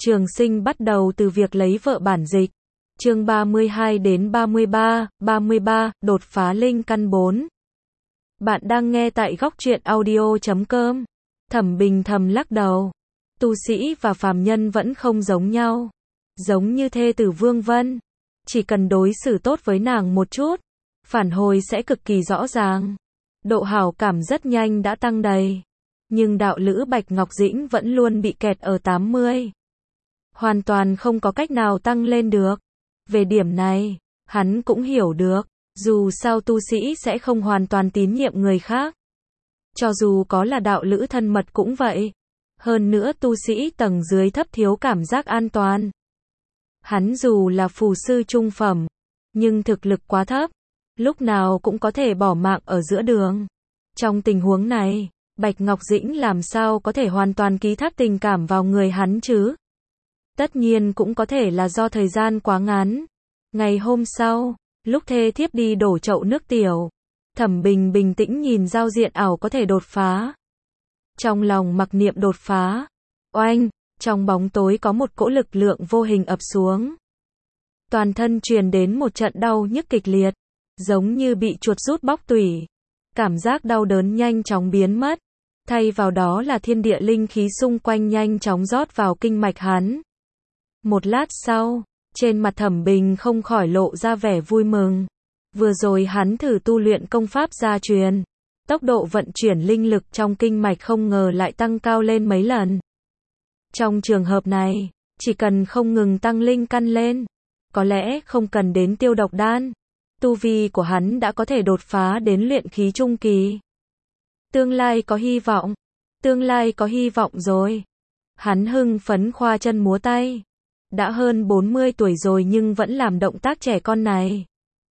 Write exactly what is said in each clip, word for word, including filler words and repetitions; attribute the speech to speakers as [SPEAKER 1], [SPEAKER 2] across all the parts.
[SPEAKER 1] Trường sinh bắt đầu từ việc lấy vợ bản dịch. Chương ba mươi hai đến ba mươi ba, ba mươi ba, đột phá linh căn bốn. Bạn đang nghe tại góc truyện audio chấm com. Thẩm Bình thầm lắc đầu. Tu sĩ và phàm nhân vẫn không giống nhau. Giống như thê tử Vương Vân. Chỉ cần đối xử tốt với nàng một chút, phản hồi sẽ cực kỳ rõ ràng. Độ hảo cảm rất nhanh đã tăng đầy. Nhưng đạo lữ Bạch Ngọc Dĩnh vẫn luôn bị kẹt ở tám mươi. Hoàn toàn không có cách nào tăng lên được. Về điểm này, hắn cũng hiểu được, dù sao tu sĩ sẽ không hoàn toàn tín nhiệm người khác. Cho dù có là đạo lữ thân mật cũng vậy. Hơn nữa tu sĩ tầng dưới thấp thiếu cảm giác an toàn. Hắn dù là phù sư trung phẩm, nhưng thực lực quá thấp, lúc nào cũng có thể bỏ mạng ở giữa đường. Trong tình huống này, Bạch Ngọc Dĩnh làm sao có thể hoàn toàn ký thác tình cảm vào người hắn chứ? Tất nhiên cũng có thể là do thời gian quá ngắn. Ngày hôm sau, lúc thê thiếp đi đổ chậu nước tiểu, Thẩm Bình bình tĩnh nhìn giao diện ảo có thể đột phá. Trong lòng mặc niệm đột phá. Oanh, trong bóng tối có một cỗ lực lượng vô hình ập xuống. Toàn thân truyền đến một trận đau nhức kịch liệt, giống như bị chuột rút bóc tủy. Cảm giác đau đớn nhanh chóng biến mất. Thay vào đó là thiên địa linh khí xung quanh nhanh chóng rót vào kinh mạch hắn. Một lát sau, trên mặt Thẩm Bình không khỏi lộ ra vẻ vui mừng. Vừa rồi hắn thử tu luyện công pháp gia truyền. Tốc độ vận chuyển linh lực trong kinh mạch không ngờ lại tăng cao lên mấy lần. Trong trường hợp này, chỉ cần không ngừng tăng linh căn lên, có lẽ không cần đến tiêu độc đan, tu vi của hắn đã có thể đột phá đến luyện khí trung kỳ. Tương lai có hy vọng, tương lai có hy vọng rồi. Hắn hưng phấn khoa chân múa tay. Đã hơn bốn mươi tuổi rồi nhưng vẫn làm động tác trẻ con này.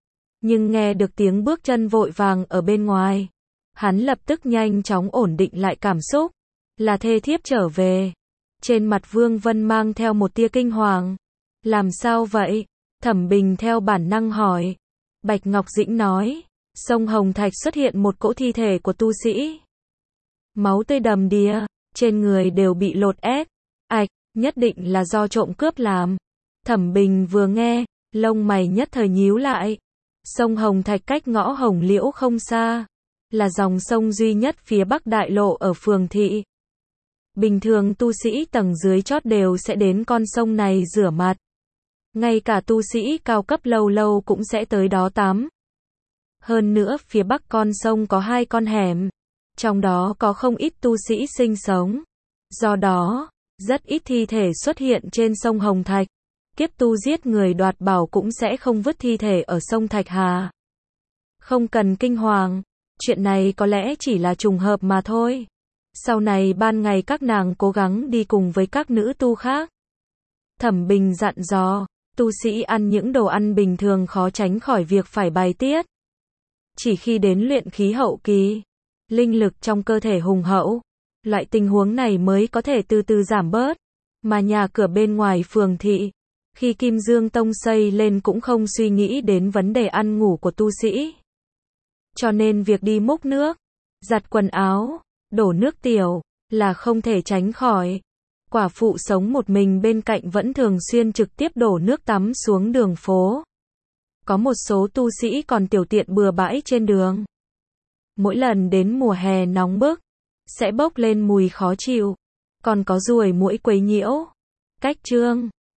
[SPEAKER 1] Nhưng nghe được tiếng bước chân vội vàng ở bên ngoài, hắn lập tức nhanh chóng ổn định lại cảm xúc. Là thê thiếp trở về. Trên mặt Vương Vân mang theo một tia kinh hoàng. Làm sao vậy? Thẩm Bình theo bản năng hỏi. Bạch Ngọc Dĩnh nói, sông Hồng Thạch xuất hiện một cỗ thi thể của tu sĩ. Máu tươi đầm đìa, trên người đều bị lột ép. Ạch, nhất định là do trộm cướp làm. Thẩm Bình vừa nghe, lông mày nhất thời nhíu lại. Sông Hồng Thạch cách ngõ Hồng Liễu không xa, là dòng sông duy nhất phía Bắc Đại Lộ ở phường thị. Bình thường tu sĩ tầng dưới chót đều sẽ đến con sông này rửa mặt. Ngay cả tu sĩ cao cấp lâu lâu cũng sẽ tới đó tắm. Hơn nữa phía bắc con sông có hai con hẻm, trong đó có không ít tu sĩ sinh sống. Do đó, rất ít thi thể xuất hiện trên sông Hồng Thạch. Kiếp tu giết người đoạt bảo cũng sẽ không vứt thi thể ở sông Thạch Hà. Không cần kinh hoàng, chuyện này có lẽ chỉ là trùng hợp mà thôi. Sau này ban ngày các nàng cố gắng đi cùng với các nữ tu khác. Thẩm Bình dặn dò, tu sĩ ăn những đồ ăn bình thường khó tránh khỏi việc phải bài tiết. Chỉ khi đến luyện khí hậu kỳ, linh lực trong cơ thể hùng hậu, loại tình huống này mới có thể từ từ giảm bớt. Mà nhà cửa bên ngoài phường thị, khi Kim Dương Tông xây lên cũng không suy nghĩ đến vấn đề ăn ngủ của tu sĩ. Cho nên việc đi múc nước, giặt quần áo, đổ nước tiểu, là không thể tránh khỏi. Quả phụ sống một mình bên cạnh vẫn thường xuyên trực tiếp đổ nước tắm xuống đường phố. Có một số tu sĩ còn tiểu tiện bừa bãi trên đường. Mỗi lần đến mùa hè nóng bức, sẽ bốc lên mùi khó chịu. Còn có ruồi muỗi quấy nhiễu. Cách chương